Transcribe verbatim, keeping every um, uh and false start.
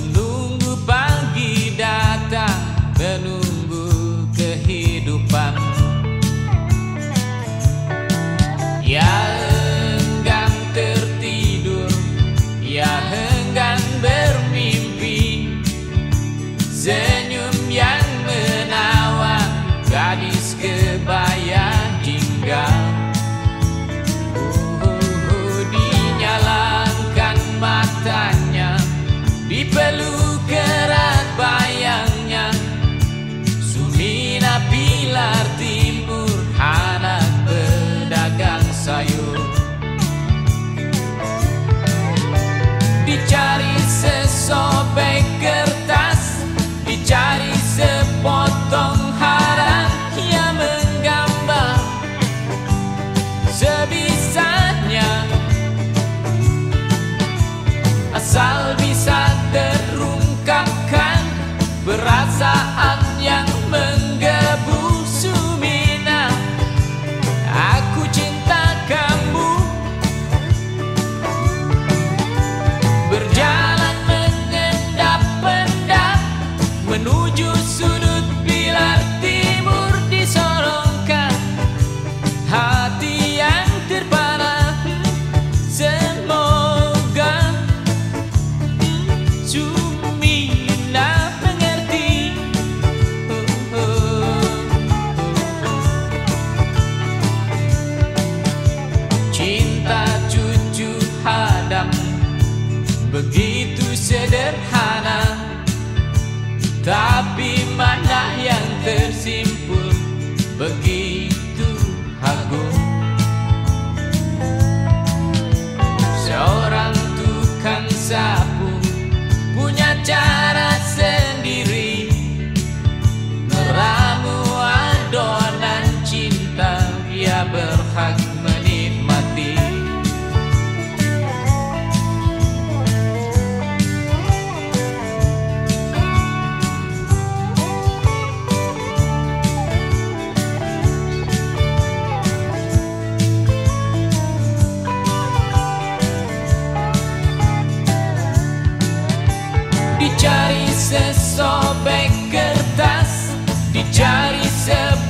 menunggu pagi datang, menunggu kehidupan. Ya enggan tertidur, ya enggan bermimpi, senyum yang menawan gadis kebaya jingga. Oh, dinyalakan matanya, dipeluk erat bayangnya, Sumina Pilar Timur, anak pedagang sayur. Dicari sesobek kertas, dicari sepotong hara yang menggambar sebisanya, asal bisa terungkapkan perasaan yang menggebu. Sumina, aku cinta kamu. Berjalan mengendap-endap menuju sudut Pilar Timur, disorongkan hati yang terpana. Semoga Sumina mengerti. Oh, oh. Cinta cucu hadam begitu sederhana, tapi mana yang tersimpul begitu agung. Seorang tukang sapu punya cara sendiri meramu adonan cinta, dia berhak menikmati. Dicari sesobek kertas, dicari sebuah